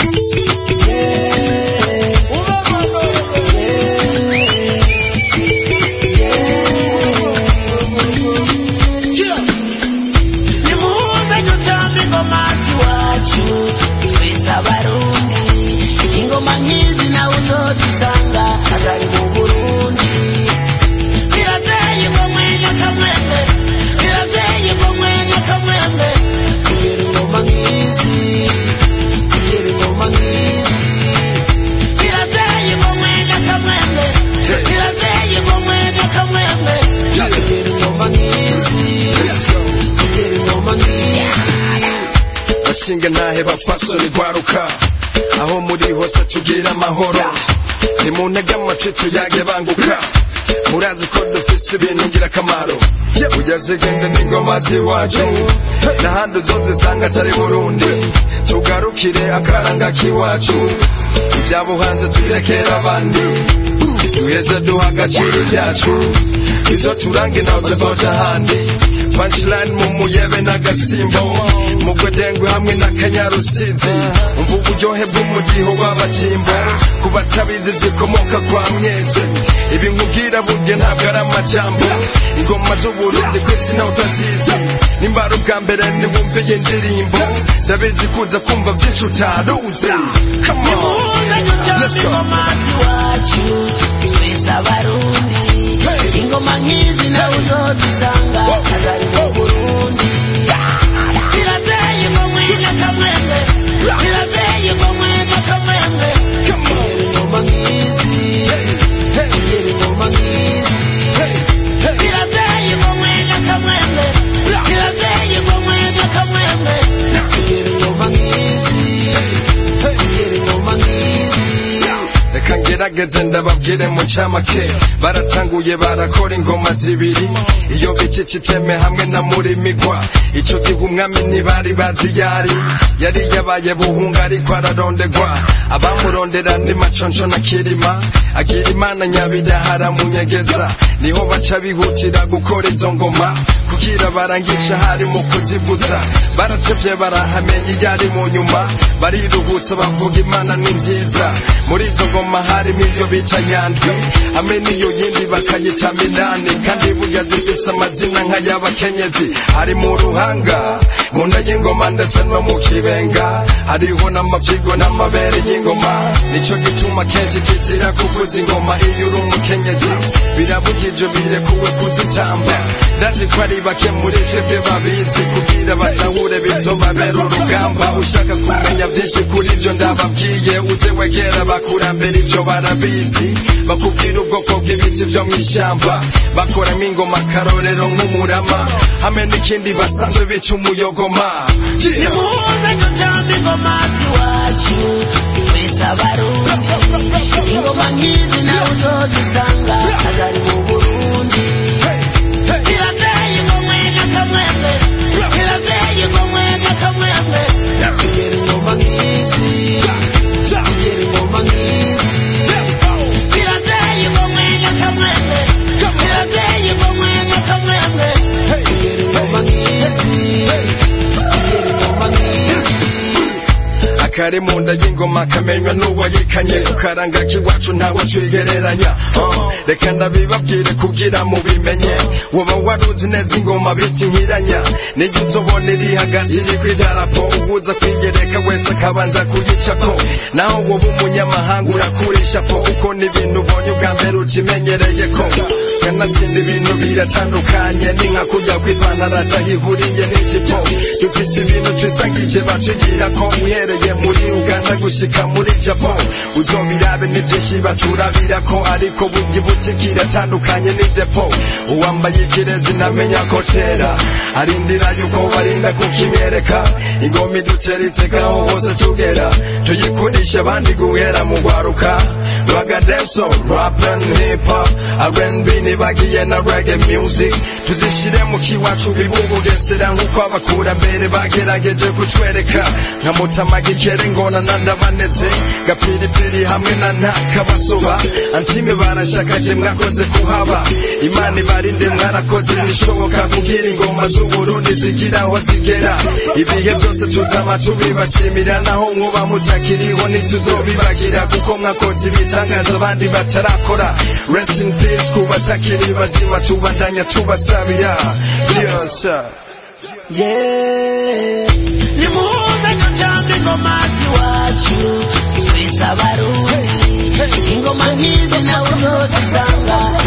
Bashinga ntahe bafasoni gwaruka aho muri hose tugira amahoro nimuntege amatwi tuyage banguka murazi ko dufise ibintu ngirakamaro ugezegende n'ingoma ziwacu n'ahandi uzozisanga atari Burundi tugarukire akaranga k'iwacu ibyabo hanze tubirekera abandi duheze duha agaciro ibyacu izo turange nawe tuzoja ahandi punchline mu muyebe n'agasimbo mu gwadengwe hamwe n'akanyarusizi umva uburyohe bw'umudiho w'abakimbo ku batabizi zikomoka kwa Myeze ibi nkubwira burya ntabwo ari amajambo ingoma z'Uburundi kwisi nawe utazizi nimba ari ubwa mbere niwumve iyi ndirimbo ndabizi kuza kumva byinshi utaruzi come on let's go ingoma nk'izi nawe uzozisanga atari mu Burundi zirateye ingoma n'akamwemwe zirateye ingoma n'akamwemwe ingoma nk'izi ingoma nk'izi zirateye ingoma n'akamwemwe zirateye ingoma n'akamwemwe ingoma nk'izi ingoma nk'izi reka ngerageze ndababwire mu camake baratanguye barakora ingoma zibiri iyo biti kiteme hamwe na muri migwa ico gihe umwami ntibari bazi yari yabaye buhunga ariko ararondegwa abamurondera ni Maconco na Kirima agira Imana nyabidahara munyegeza niho baca bihutira gukora izo ngoma kugira barangisha hari mu kuzivuza baratevye barahamenya iyari mu nyuma bariruhutsa bavuga Imana ni nziza muri izo ngoma harimo iyo bita Nyandwi hamwe n'iyo yindi bakayita Minani kandi burya zifise amazina nk'ay'abakenyezi hari mu ruhanga mu nda y'ingoma ndetse no mu kibenga hariho n'amavyigo n'amabere y'ingoma nico gituma kenshi kizira kuvuza ingoma iyo uri umukenyezi birabujije birekuwe kuzitamba ndazi ko ari bake muri twebwe babizi kugira batahure bizobabera urugamba ushaka kumenya byinshi kuri ibyo ndababwiye uze wegera bakurambera ibyo barabizi bakubwira ubwoko bw'ibiti byo mw'ishyamba bakoramo ingoma karorero nk'umurama hamwe n'ikindi basanzwe bica umuyogoma nimuze dutamba ingoma ziwacu twese abarundi ingoma nk'izi nawe uzozisanga atari mu Burundi zirateye ingoma n'akamwemwe zirateye ingoma n'akamwemwe ingoma nk'izi ingoma nk'izi zirateye ingoma n'akamwemwe zirateye ingoma n'akamwemwe ingoma nk'izi ingoma nk'izi akari mu nda y'ingoma kamenywa n'uwayikanye ukaranga k'iwacu ntawe twigereranya reka ndabibabwire kugira mubimenye woba waruzi neza ingoma biti nkiranya nijya uzobona iri hagati iri kw'idarapo ubuza kwiyereka wese akabanza kuyicako naho woba umunyamahanga urakurisha po uko n'ibintu ubonye ubwa mbere ukimenyereyeko kanatsinda ibintu biratandukanye ni nka kujya kw'ipantaro atahihuriye n'ijipo dufise ibintu twisangije batugira ko uhereye muri Uganda gushika muri Japan uzobirabe ni byinshi baturabira ko ariko burya ibutiki iratandukanye ni depo uwambaye ikirezi ntamenya ko cera arindira yuko barinda kukimwereka ingoma idutera itekaho hose tugera tuyikundisha abandi guhera mu gwaruka Bagadeso, rap and hip hop, R&B nibagiye na reggae music. Tuzishire mu kiwacu bibubugesera nkuko abakurambere bagerageje kutwereka. Nka mutamagikere ngona nandabaneze, gapiripiri hamwe na ntakabasoba. Antime barashakaje mwakoze kuhaba, Imana ibarinde mwarakoze ibishoboka kugira ingoma z'Uburundi zigira aho zigera. Ibihe byose tuzama tubibashimira, naho nkuba mutakiriho ntituzobibagira, kuko mwakoze ibitangaza abandi batarakora. Rest in peace ku batakiri bazima, tubandanya tubasabira. Yes nimuze ducambe ingoma ziwacu twese abarundi, ingoma nk'izi nawe uzozisanga